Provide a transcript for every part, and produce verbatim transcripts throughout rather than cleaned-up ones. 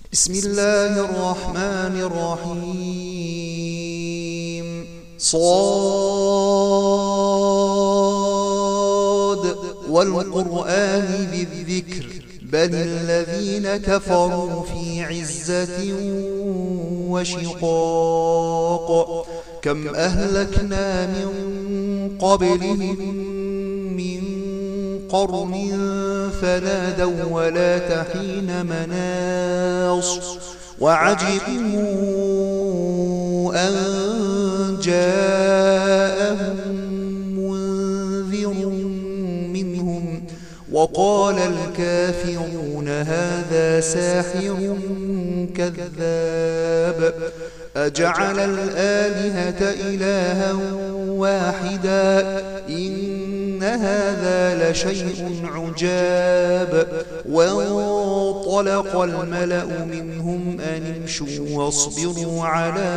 بسم الله الرحمن الرحيم. صاد والقرآن ذي الذكر بل الذين كفروا في عزة وشقاق. كم أهلكنا من قبلهم من قرن فنادوا ولا تحين مناص وعجبوا أن جاءهم منذر منهم وقال الكافرون هذا ساحر كذاب. أجعل الآلهة إلها واحدا إن هذا لشيء عجاب. وانطلق الملأ منهم أن امشوا واصبروا على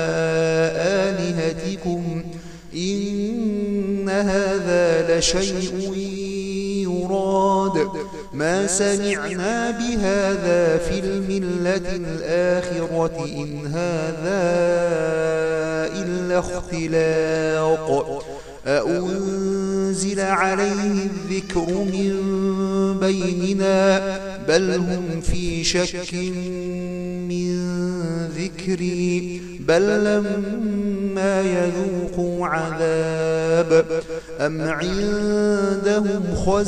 آلهتكم إن هذا لشيء يراد. ما سمعنا بهذا في الملة الآخرة إن هذا إلا اختلاق. أأنزل عليه الذكر من بيننا بل هم في شك من ذكري بل لما يذوقوا عذاب. أم عندهم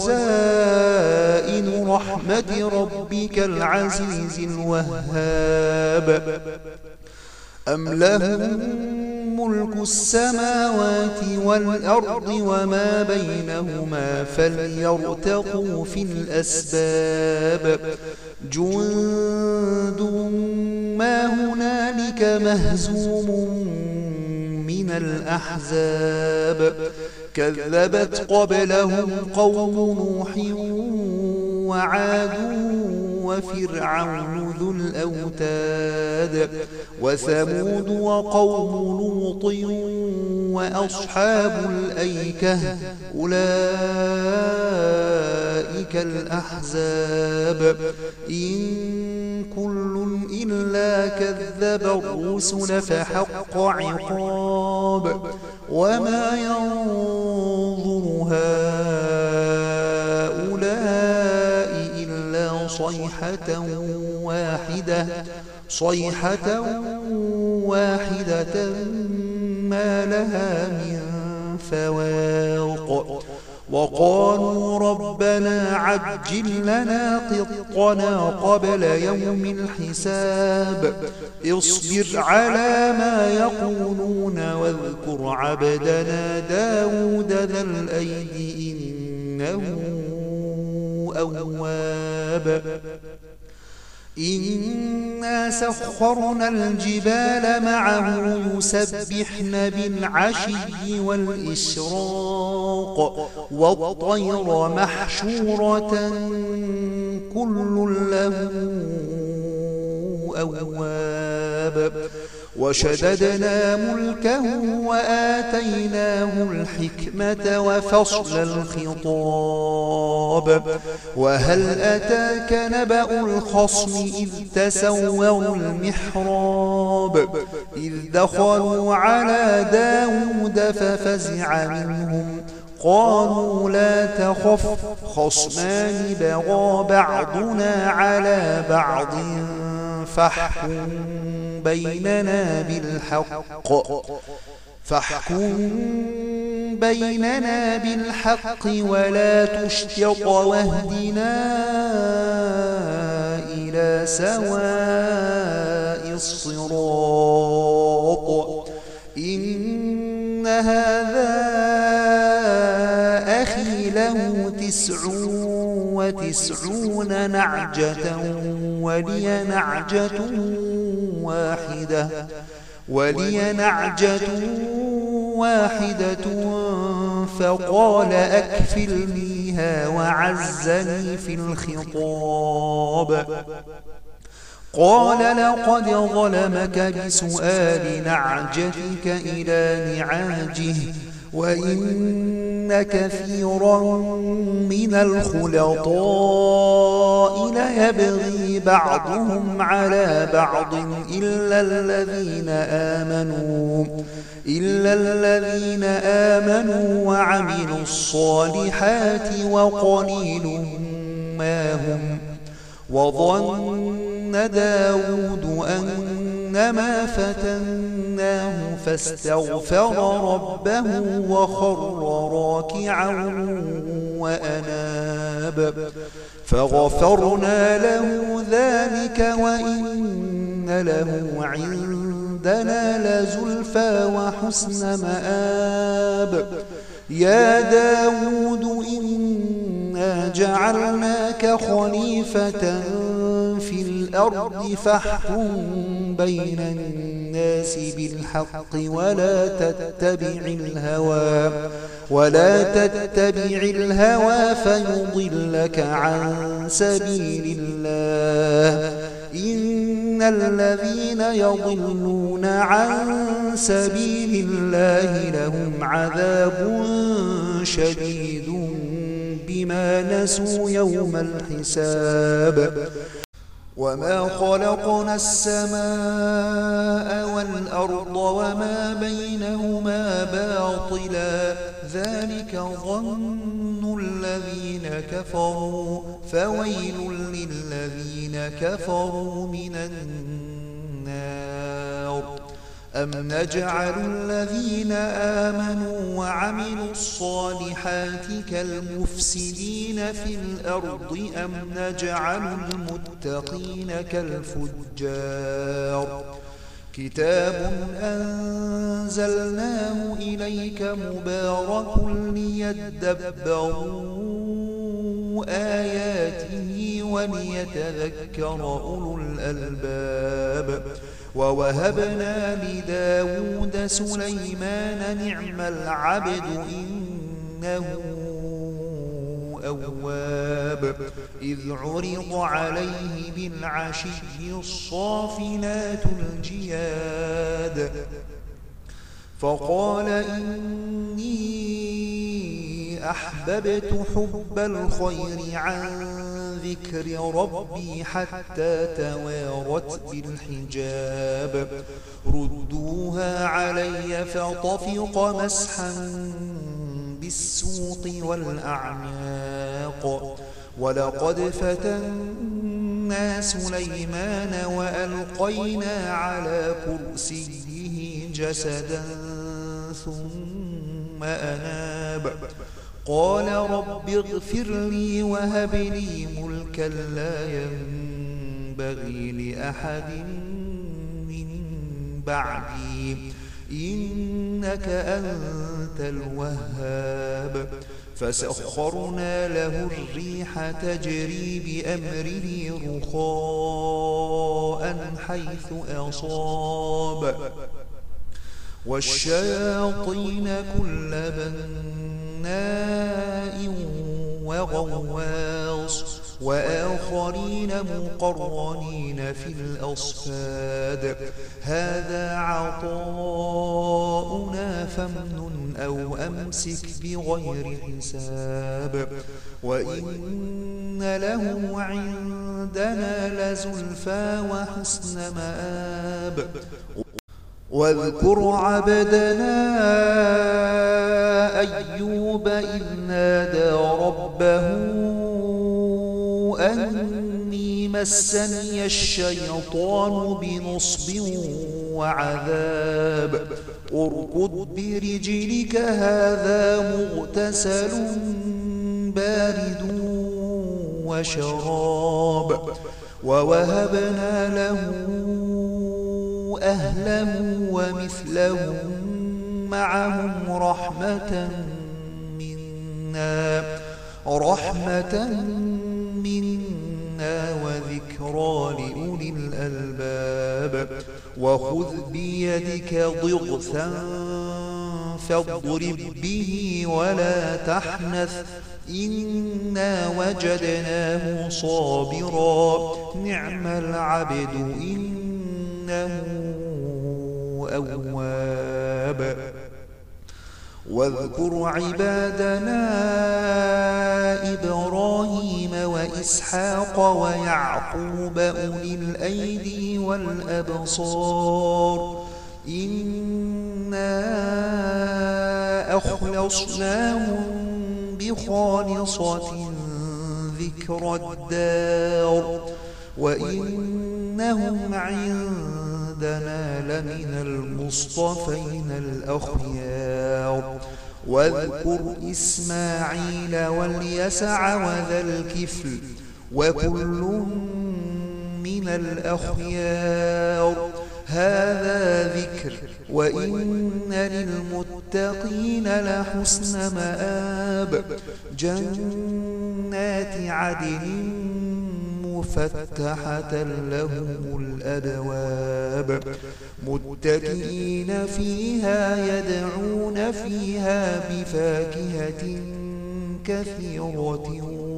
خزائن رحمة ربك العزيز الوهاب أم لهم ملك السماوات والأرض وما بينهما فليرتقوا في الأسباب. جند ما هنالك مهزوم من الأحزاب. كذبت قبلهم قوم نوح وعاد وفرعون ذو الأوتاد وثمود وقوم لوط وأصحاب الأيكة أولئك الأحزاب. إن كل إلا كذب الرسل فحق عقاب. وما ينظر هؤلاء إلا صيحة واحدة صيحة واحدة ما لها من فواق. وقالوا ربنا عجل لنا قطنا قبل يوم الحساب. اصبر على ما يقولون واذكر عبدنا داود ذا الأيد إنه أواب. إنا سخرنا الجبال معه يسبحن بالعشي والإشراق والطير محشورة كل له أواب. وشددنا ملكه وآتيناه الحكمة وفصل الخطاب. وهل أتاك نبأ الخصم إذ تسوروا المحراب إذ دخلوا على داود ففزع منهم قالوا لا تخف خصمان بغى بعضنا على بعض فاحكم بيننا بالحق فاحكم بيننا بالحق ولا تشطط واهدنا إلى سواء الصراط. إن هذا أخي له تسع وتسعون نعجة ولي نعجة واحدة ولي نعجة واحدة فقال أكفلنيها وعزني في الخطاب. قال لقد ظلمك بسؤال نعجتك إلى نعاجه وإن كثيرا من الخلطاء ليبغي بعضهم على بعض إلا الذين آمنوا إلا الذين آمنوا وعملوا الصالحات وقليل ما هم. وظن داود أنما فتناه فاستغفر ربه وخر راكعا وأناب فغفرنا له ذلك وإن له عندنا لزلفى وحسن مآب. يا داود إنا جعلناك خليفة في الأرض فاحكم بين الناس بالحق ولا تتبع الهوى ولا تتبع الهوى فيضلك عن سبيل الله. إن الذين يضلون عن سبيل الله لهم عذاب شديد بما نسوا يوم الحساب. وما خلقنا السماء والأرض وما بينهما باطلا ذلك ظن الذين كفروا فويل للذين كفروا من النار. أم نجعل الذين آمنوا وعملوا الصالحات كالمفسدين في الأرض أم نجعل المتقين كالفجار. كتاب أنزلناه إليك مبارك ليدبروا آياته وليتذكر أولو الألباب. ووهبنا لداود سليمان نعم العبد إنه أواب. إذ عرض عليه بالعشي الصافنات الجياد فقال إني أحببت حب الخير عن ذكر ربي حتى توارت بالحجاب. ردوها علي فطفق مسحا بالسوق والأعناق. ولقد فتنا سليمان وألقينا على كرسيه جسدا ثم أناب. قال رب اغفر لي وهب لي ملكا لا ينبغي لأحد من بعدي إنك أنت الوهاب. فسخرنا له الريح تجري بأمره رخاء حيث أصاب والشياطين كل بناء وغواص وآخرين مقرنين في الأصفاد. هذا عطاؤنا فامنن أو أمسك بغير حساب. وإن له عندنا لزلفى وحسن مآب. واذكر عبدنا أيوب إذ نادى ربه أني مسني الشيطان بنصب وعذاب. اركض برجلك هذا مغتسل بارد وشراب. ووهبنا له أهله ومثلهم معهم رحمة منا رحمة منا وذكرى لأولي الألباب. وخذ بيدك ضغثا فاضرب به ولا تحنث إنا وجدناه صابرا نعم العبد إنه أواب. واذكر عبادنا إبراهيم وإسحاق ويعقوب أولي الأيدي والأبصار إنا أخلصناهم بخالصة ذكر الدار وإنهم عندنا لمن المصطفين الأخيار واذكر إسماعيل واليسع وذا الكفل وكل من الأخيار هذا ذكر وإن للمتقين لحسن مآب جنات عدن مفتحة لهم الأبواب متكئين فيها يدعون فيها بفاكهة كثيرة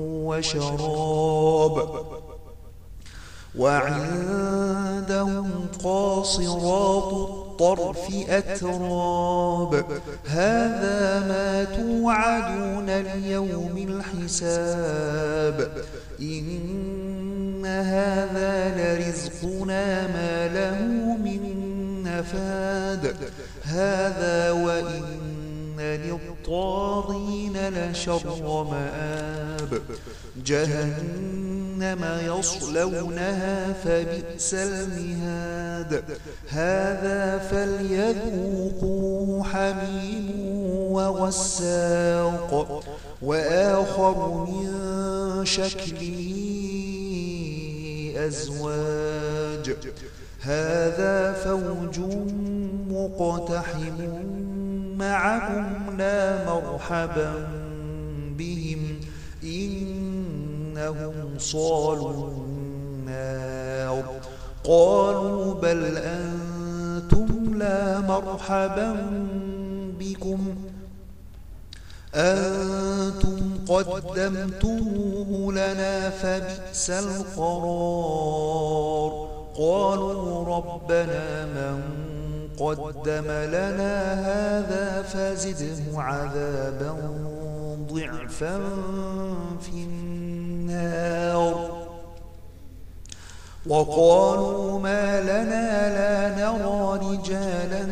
وشراب وعندهم قاصرات الطرف أتراب هذا ما توعدون ليوم الحساب إن هذا لرزقنا ما له من نفاد هذا وإن للطاغين لشر مآب جهنم يصلونها فبئس المهاد هذا فليذوقوه حميم وغساق وآخر من شكله أزواج هذا فوج مقتحم معكم لا مرحبا بهم إنهم صالوا النار قالوا بل أنتم لا مرحبا بكم أنتم قدمتموه لنا فبئس القرار قالوا ربنا من قدم لنا هذا فزده عذابا ضعفا في النار وقالوا ما لنا لا نرى رجالا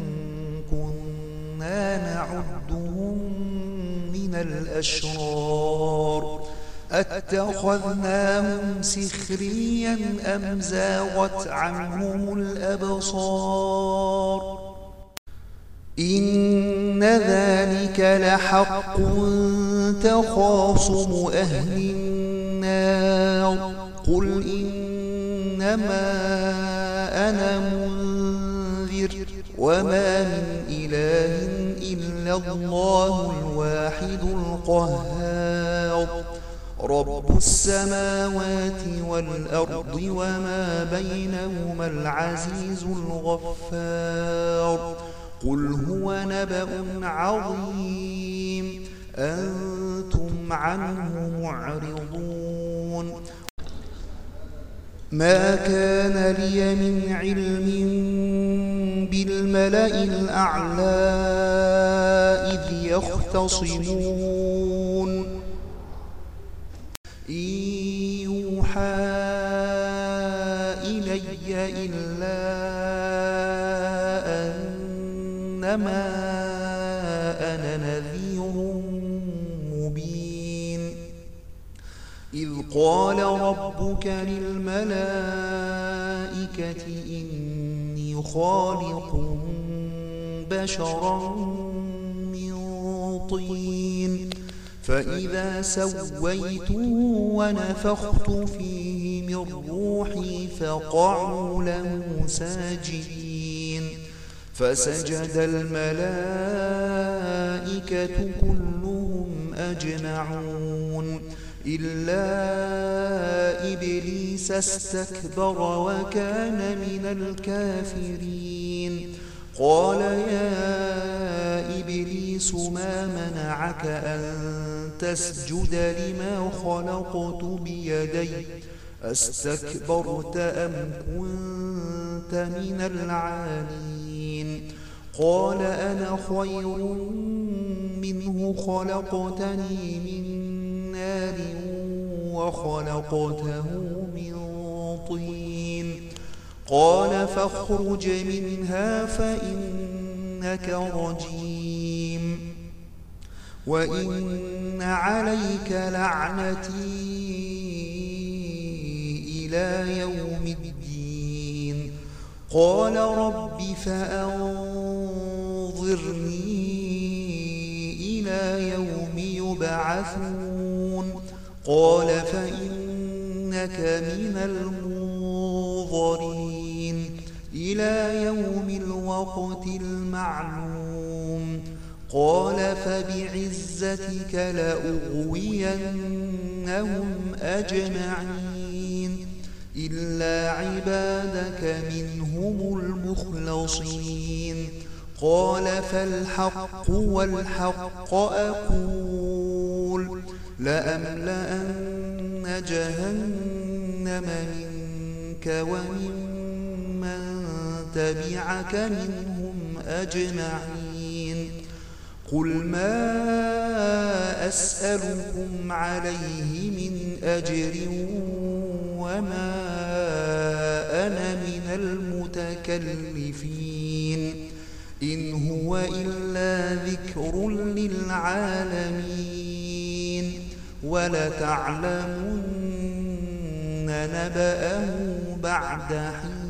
كنا نعدهم من الأشرار أتخذناهم سخريا أم زاغت عنهم الأبصار إن ذلك لحق تخاصم أهل النار قل إنما أنا منذر وما من إله إلا الله الواحد القهار رب السماوات والأرض وما بينهما العزيز الغفار قل هو نبأ عظيم أنتم عنه معرضون ما كان لي من علم بالملأ الأعلى إذ يختصمون إن يوحى إلي إلا أنما أنا نذير مبين إذ قال ربك للملائكة إني خالق بشرا من طين فإذا سويته ونفخت فيه من روحي فقعوا له ساجدين فسجد الملائكة كلهم أجمعون إلا إبليس استكبر وكان من الكافرين قال يا إبليس ما منعك أن تسجد لما خلقت بيدي أستكبرت أم كنت من العالين قال أنا خير منه خلقتني من نار وخلقته من طين قال فاخرج منها فإنك رجيم وإن عليك لعنتي إلى يوم الدين قال رب فأنظرني إلى يوم يبعثون قال فإنك من المنظرين إلى يوم الوقت المعلوم قال فبعزتك لأغوينهم أجمعين إلا عبادك منهم المخلصين قال فالحق والحق أقول لأملأن جهنم منك وممن تبعك منهم أجمعين قل ما أسألكم عليه من أجر وما أنا من المتكلفين إن هو إلا ذكر للعالمين ولتعلمن نبأه بعد حين